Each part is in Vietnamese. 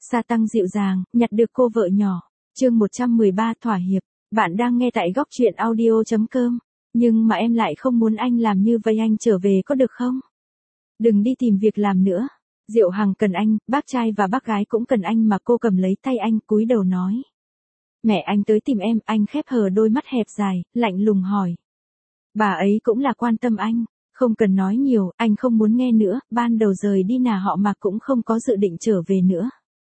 Sa Tăng dịu dàng, nhặt được cô vợ nhỏ. Chương 113 thỏa hiệp. Bạn đang nghe tại góc truyện audio.com. Nhưng mà em lại không muốn anh làm như vậy, anh trở về có được không? Đừng đi tìm việc làm nữa. Diệu Hằng cần anh, bác trai và bác gái cũng cần anh mà. Cô cầm lấy tay anh, cúi đầu nói. Mẹ anh tới tìm em. Anh khép hờ đôi mắt hẹp dài, lạnh lùng hỏi. Bà ấy cũng là quan tâm anh. Không cần nói nhiều, anh không muốn nghe nữa. Ban đầu rời đi nhà họ Mạc cũng không có dự định trở về nữa.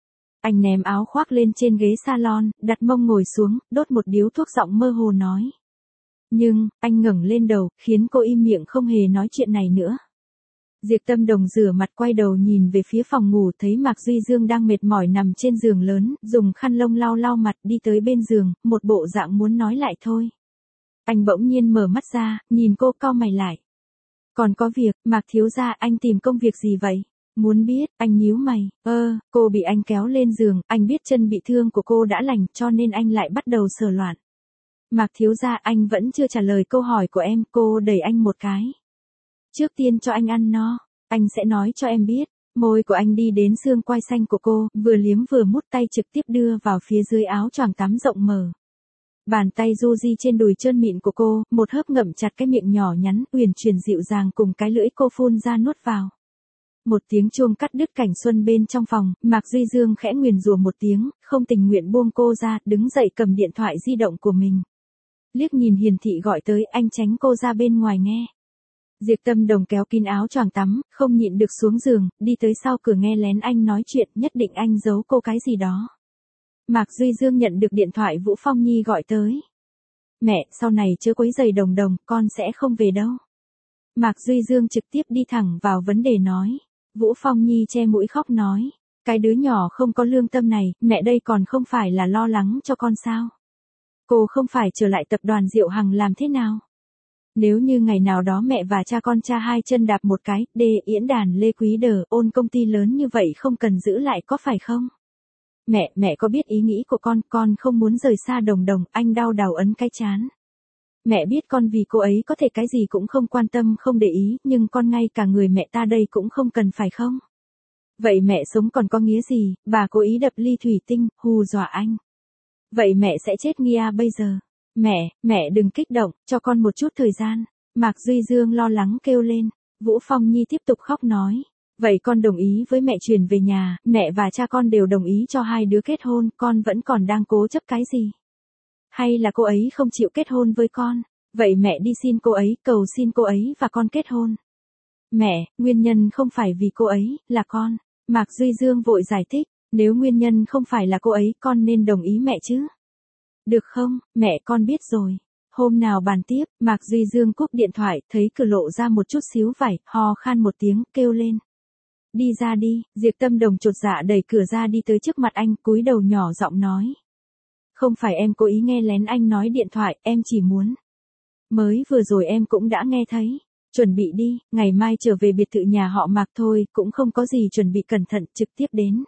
Anh ném áo khoác lên trên ghế salon, đặt mông ngồi xuống, đốt một điếu thuốc, giọng mơ hồ nói. Nhưng, anh ngẩng lên đầu, khiến cô im miệng không hề nói chuyện này nữa. Diệp Tâm Đồng rửa mặt quay đầu nhìn về phía phòng ngủ, thấy Mạc Duy Dương đang mệt mỏi nằm trên giường lớn, dùng khăn lông lau lau mặt, đi tới bên giường, một bộ dạng muốn nói lại thôi. Anh bỗng nhiên mở mắt ra, nhìn cô, cau mày lại. Còn có việc, Mạc thiếu gia, anh tìm công việc gì vậy? Muốn biết, anh nhíu mày. Cô bị anh kéo lên giường, anh biết chân bị thương của cô đã lành, cho nên anh lại bắt đầu sờ loạn. Mạc thiếu gia, anh vẫn chưa trả lời câu hỏi của em. Cô đẩy anh một cái. Trước tiên cho anh ăn no, anh sẽ nói cho em biết. Môi của anh đi đến xương quai xanh của cô, vừa liếm vừa mút, tay trực tiếp đưa vào phía dưới áo choàng tắm rộng mở. Bàn tay du di trên đùi trơn mịn của cô, một hớp ngậm chặt cái miệng nhỏ nhắn, uyển chuyển dịu dàng cùng cái lưỡi cô phun ra nuốt vào. Một tiếng chuông cắt đứt cảnh xuân bên trong phòng, Mạc Duy Dương khẽ nguyền rủa một tiếng, không tình nguyện buông cô ra, đứng dậy cầm điện thoại di động của mình. Liếc nhìn hiển thị gọi tới, anh tránh cô ra bên ngoài nghe. Diệp Tâm Đồng kéo kín áo choàng tắm, không nhịn được xuống giường, đi tới sau cửa nghe lén anh nói chuyện, nhất định anh giấu cô cái gì đó. Mạc Duy Dương nhận được điện thoại Vũ Phong Nhi gọi tới. Mẹ, sau này chớ quấy rầy Đồng Đồng, con sẽ không về đâu. Mạc Duy Dương trực tiếp đi thẳng vào vấn đề nói. Vũ Phong Nhi che mũi khóc nói. Cái đứa nhỏ không có lương tâm này, mẹ đây còn không phải là lo lắng cho con sao? Cô không phải trở lại tập đoàn Diệu Hằng làm thế nào? Nếu như ngày nào đó mẹ và cha con cha hai chân đạp một cái, Yến Đàn Lê Quý Đờ, ôn công ty lớn như vậy không cần giữ lại có phải không? Mẹ có biết ý nghĩ của con không muốn rời xa Đồng Đồng, anh đau đầu ấn cái chán. Mẹ biết con vì cô ấy có thể cái gì cũng không quan tâm không để ý, nhưng con ngay cả người mẹ ta đây cũng không cần phải không? Vậy mẹ sống còn có nghĩa gì, bà cố ý đập ly thủy tinh, hù dọa anh. Vậy mẹ sẽ chết nghe bây giờ. Mẹ đừng kích động, cho con một chút thời gian. Mạc Duy Dương lo lắng kêu lên. Vũ Phong Nhi tiếp tục khóc nói. Vậy con đồng ý với mẹ chuyển về nhà, mẹ và cha con đều đồng ý cho hai đứa kết hôn, con vẫn còn đang cố chấp cái gì? Hay là cô ấy không chịu kết hôn với con? Vậy mẹ đi xin cô ấy, cầu xin cô ấy và con kết hôn. Mẹ, nguyên nhân không phải vì cô ấy, là con. Mạc Duy Dương vội giải thích, nếu nguyên nhân không phải là cô ấy, con nên đồng ý mẹ chứ. Được không, mẹ con biết rồi. Hôm nào bàn tiếp, Mạc Duy Dương cúp điện thoại, thấy cửa lộ ra một chút xíu vải, ho khan một tiếng, kêu lên. Đi ra đi, Diệp Tâm Đồng chột dạ đẩy cửa ra đi tới trước mặt anh, cúi đầu nhỏ giọng nói. Không phải em cố ý nghe lén anh nói điện thoại, em chỉ muốn. Mới vừa rồi em cũng đã nghe thấy. Chuẩn bị đi, ngày mai trở về biệt thự nhà họ Mạc thôi, cũng không có gì chuẩn bị cẩn thận, trực tiếp đến.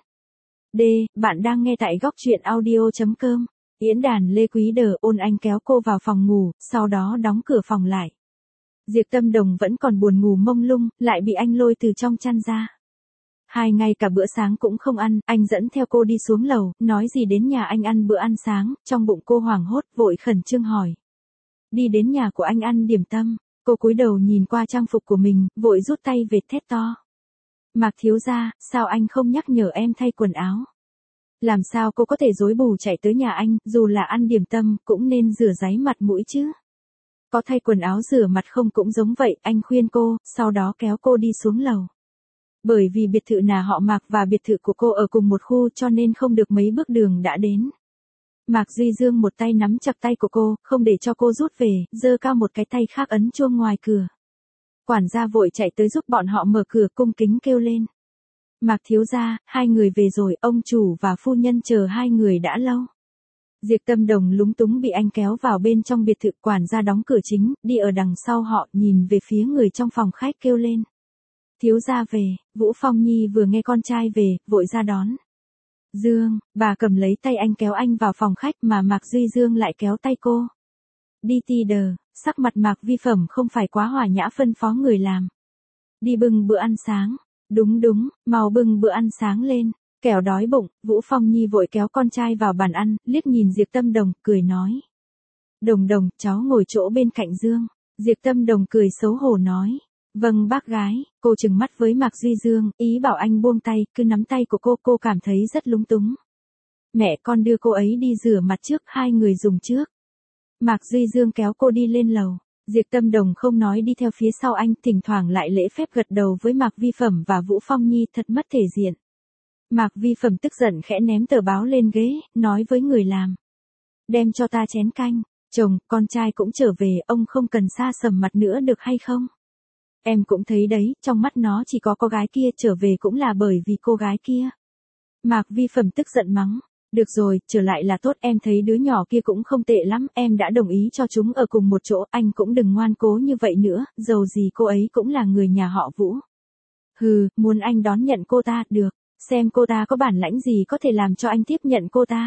Bạn đang nghe tại góc truyện audio.com. Yến Đàn Lê Quý Đờ, ôn anh kéo cô vào phòng ngủ, sau đó đóng cửa phòng lại. Diệp Tâm Đồng vẫn còn buồn ngủ mông lung, lại bị anh lôi từ trong chăn ra. Hai ngày cả bữa sáng cũng không ăn, anh dẫn theo cô đi xuống lầu, nói gì đến nhà anh ăn bữa ăn sáng, trong bụng cô hoảng hốt, vội khẩn trương hỏi. Đi đến nhà của anh ăn điểm tâm, cô cúi đầu nhìn qua trang phục của mình, vội rút tay về thét to. Mạc thiếu gia, sao anh không nhắc nhở em thay quần áo? Làm sao cô có thể rối bù chạy tới nhà anh, dù là ăn điểm tâm, cũng nên rửa ráy mặt mũi chứ? Có thay quần áo rửa mặt không cũng giống vậy, anh khuyên cô, sau đó kéo cô đi xuống lầu. Bởi vì biệt thự nhà họ Mạc và biệt thự của cô ở cùng một khu cho nên không được mấy bước đường đã đến. Mạc Duy Dương một tay nắm chặt tay của cô, không để cho cô rút về, giơ cao một cái tay khác ấn chuông ngoài cửa. Quản gia vội chạy tới giúp bọn họ mở cửa, cung kính kêu lên. Mạc thiếu gia, hai người về rồi, ông chủ và phu nhân chờ hai người đã lâu. Diệp Tâm Đồng lúng túng bị anh kéo vào bên trong biệt thự, quản gia đóng cửa chính, đi ở đằng sau họ, nhìn về phía người trong phòng khách kêu lên. Thiếu gia về, Vũ Phong Nhi vừa nghe con trai về, vội ra đón. Dương, bà cầm lấy tay anh kéo anh vào phòng khách mà Mạc Duy Dương lại kéo tay cô. Đi ti đờ, sắc mặt Mạc Vi Phẩm không phải quá hòa nhã, phân phó người làm. Đi bưng bữa ăn sáng. Đúng, mau bưng bữa ăn sáng lên. Kẻo đói bụng, Vũ Phong Nhi vội kéo con trai vào bàn ăn, liếc nhìn Diệp Tâm Đồng, cười nói. Đồng Đồng, cháu ngồi chỗ bên cạnh Dương. Diệp Tâm Đồng cười xấu hổ nói. Vâng bác gái, cô trừng mắt với Mạc Duy Dương, ý bảo anh buông tay, cứ nắm tay của cô cảm thấy rất lúng túng. Mẹ con đưa cô ấy đi rửa mặt trước, hai người dùng trước. Mạc Duy Dương kéo cô đi lên lầu. Diệp Tâm Đồng không nói đi theo phía sau anh, thỉnh thoảng lại lễ phép gật đầu với Mạc Vi Phẩm và Vũ Phong Nhi, thật mất thể diện. Mạc Vi Phẩm tức giận khẽ ném tờ báo lên ghế, nói với người làm. Đem cho ta chén canh, chồng, con trai cũng trở về, ông không cần xa sầm mặt nữa được hay không? Em cũng thấy đấy, trong mắt nó chỉ có cô gái kia, trở về cũng là bởi vì cô gái kia. Mạc Vi Phẩm tức giận mắng. Được rồi, trở lại là tốt, em thấy đứa nhỏ kia cũng không tệ lắm, em đã đồng ý cho chúng ở cùng một chỗ, anh cũng đừng ngoan cố như vậy nữa, dầu gì cô ấy cũng là người nhà họ Vũ. Hừ, muốn anh đón nhận cô ta, được, xem cô ta có bản lãnh gì có thể làm cho anh tiếp nhận cô ta.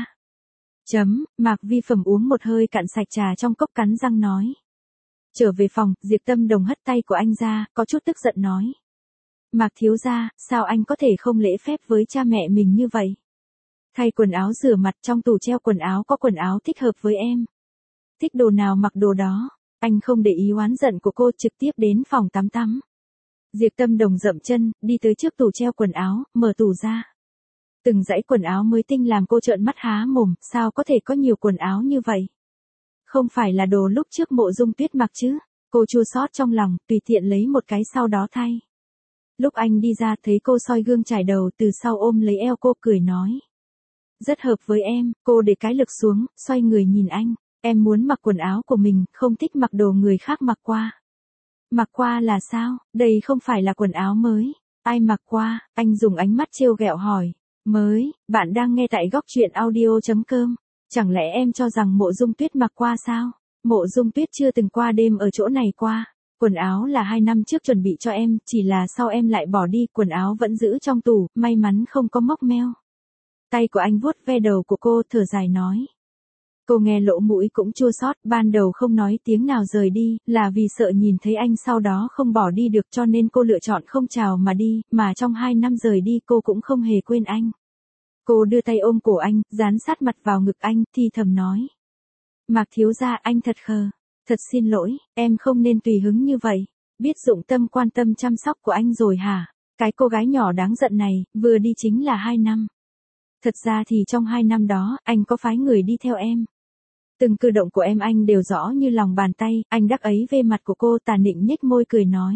Mạc Vi Phẩm uống một hơi cạn sạch trà trong cốc, cắn răng nói. Trở về phòng, Diệp Tâm Đồng hất tay của anh ra, có chút tức giận nói. Mạc thiếu gia, sao anh có thể không lễ phép với cha mẹ mình như vậy? Thay quần áo rửa mặt, trong tủ treo quần áo có quần áo thích hợp với em. Thích đồ nào mặc đồ đó. Anh không để ý oán giận của cô, trực tiếp đến phòng tắm tắm. Diệp Tâm Đồng dậm chân, đi tới trước tủ treo quần áo, mở tủ ra. Từng dãy quần áo mới tinh làm cô trợn mắt há mồm, sao có thể có nhiều quần áo như vậy? Không phải là đồ lúc trước Mộ Dung Tuyết mặc chứ? Cô chua xót trong lòng, tùy tiện lấy một cái sau đó thay. Lúc anh đi ra thấy cô soi gương chải đầu, từ sau ôm lấy eo cô, cười nói. Rất hợp với em, cô để cái lực xuống, xoay người nhìn anh. Em muốn mặc quần áo của mình, không thích mặc đồ người khác mặc qua. Mặc qua là sao? Đây không phải là quần áo mới. Ai mặc qua? Anh dùng ánh mắt trêu ghẹo hỏi. Mới, bạn đang nghe tại góc truyện audio.com. Chẳng lẽ em cho rằng Mộ Dung Tuyết mặc qua sao? Mộ Dung Tuyết chưa từng qua đêm ở chỗ này qua. Quần áo là 2 năm trước chuẩn bị cho em, chỉ là sau em lại bỏ đi, quần áo vẫn giữ trong tủ, may mắn không có móc meo. Tay của anh vuốt ve đầu của cô, thở dài nói. Cô nghe lỗ mũi cũng chua xót, ban đầu không nói tiếng nào rời đi, là vì sợ nhìn thấy anh sau đó không bỏ đi được, cho nên cô lựa chọn không chào mà đi, mà trong 2 năm rời đi cô cũng không hề quên anh. Cô đưa tay ôm cổ anh, dán sát mặt vào ngực anh, thì thầm nói. Mạc thiếu gia, anh thật khờ. Thật xin lỗi, em không nên tùy hứng như vậy. Biết dụng tâm quan tâm chăm sóc của anh rồi hả? Cái cô gái nhỏ đáng giận này, vừa đi chính là 2 năm. Thật ra thì trong 2 năm đó, anh có phái người đi theo em. Từng cử động của em anh đều rõ như lòng bàn tay, anh đắc ấy về mặt của cô, tà nịnh nhếch môi cười nói.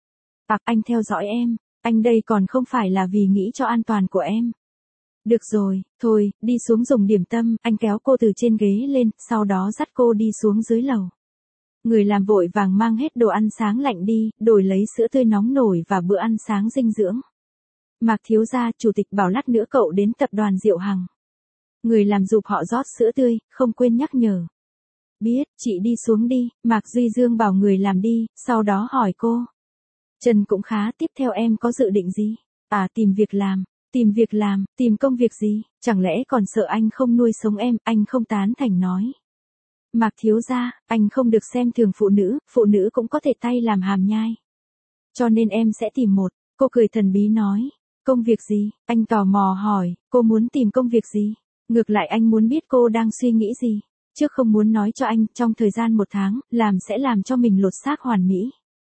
Anh theo dõi em, anh đây còn không phải là vì nghĩ cho an toàn của em. Được rồi, thôi, đi xuống dùng điểm tâm, anh kéo cô từ trên ghế lên, sau đó dắt cô đi xuống dưới lầu. Người làm vội vàng mang hết đồ ăn sáng lạnh đi, đổi lấy sữa tươi nóng nổi và bữa ăn sáng dinh dưỡng. Mạc thiếu gia, chủ tịch bảo lát nữa cậu đến tập đoàn Diệu Hằng. Người làm giúp họ rót sữa tươi, không quên nhắc nhở. Biết, chị đi xuống đi, Mạc Duy Dương bảo người làm đi, sau đó hỏi cô. Trần cũng khá, tiếp theo em có dự định gì? Tìm việc làm. Tìm việc làm, tìm công việc gì? Chẳng lẽ còn sợ anh không nuôi sống em? Anh không tán thành nói. Mạc thiếu gia, anh không được xem thường phụ nữ cũng có thể tay làm hàm nhai. Cho nên em sẽ tìm một. Cô cười thần bí nói. Công việc gì? Anh tò mò hỏi, cô muốn tìm công việc gì? Ngược lại anh muốn biết cô đang suy nghĩ gì. Trước không muốn nói cho anh, trong thời gian 1 tháng, sẽ làm cho mình lột xác hoàn mỹ.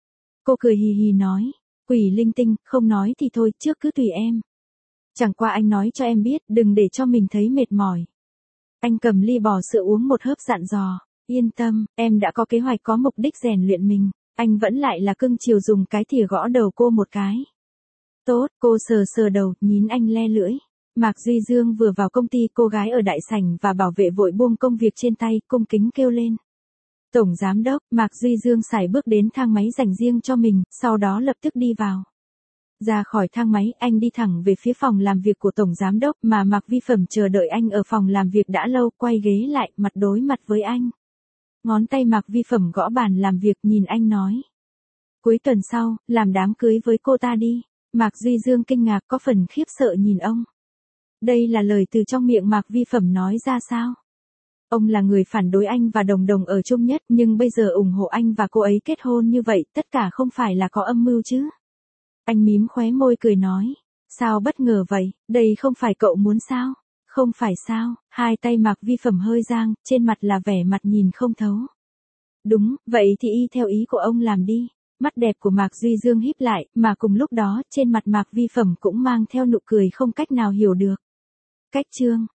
Cô cười hì hì nói. Quỷ linh tinh, không nói thì thôi, trước cứ tùy em. Chẳng qua anh nói cho em biết, đừng để cho mình thấy mệt mỏi. Anh cầm ly bò sữa uống một hớp dặn dò. Yên tâm, em đã có kế hoạch, có mục đích rèn luyện mình. Anh vẫn lại là cưng chiều, dùng cái thìa gõ đầu cô một cái. Tốt, cô sờ sờ đầu, nhín anh le lưỡi. Mạc Duy Dương vừa vào công ty, cô gái ở đại sảnh và bảo vệ vội buông công việc trên tay, cung kính kêu lên. Tổng giám đốc, Mạc Duy Dương sải bước đến thang máy dành riêng cho mình, sau đó lập tức đi vào. Ra khỏi thang máy, anh đi thẳng về phía phòng làm việc của Tổng Giám đốc, mà Mạc Vi Phẩm chờ đợi anh ở phòng làm việc đã lâu, quay ghế lại, mặt đối mặt với anh. Ngón tay Mạc Vi Phẩm gõ bàn làm việc, nhìn anh nói. Cuối tuần sau, làm đám cưới với cô ta đi. Mạc Duy Dương kinh ngạc, có phần khiếp sợ nhìn ông. Đây là lời từ trong miệng Mạc Vi Phẩm nói ra sao? Ông là người phản đối anh và Đồng Đồng ở chung nhất, nhưng bây giờ ủng hộ anh và cô ấy kết hôn như vậy, tất cả không phải là có âm mưu chứ? Anh mím khóe môi cười nói. Sao bất ngờ vậy, đây không phải cậu muốn sao? Không phải sao, hai tay Mạc Vi Phẩm hơi giang, trên mặt là vẻ mặt nhìn không thấu. Đúng, vậy thì y theo ý của ông làm đi. Mắt đẹp của Mạc Duy Dương híp lại, mà cùng lúc đó, trên mặt Mạc Vi Phẩm cũng mang theo nụ cười không cách nào hiểu được. Cách chương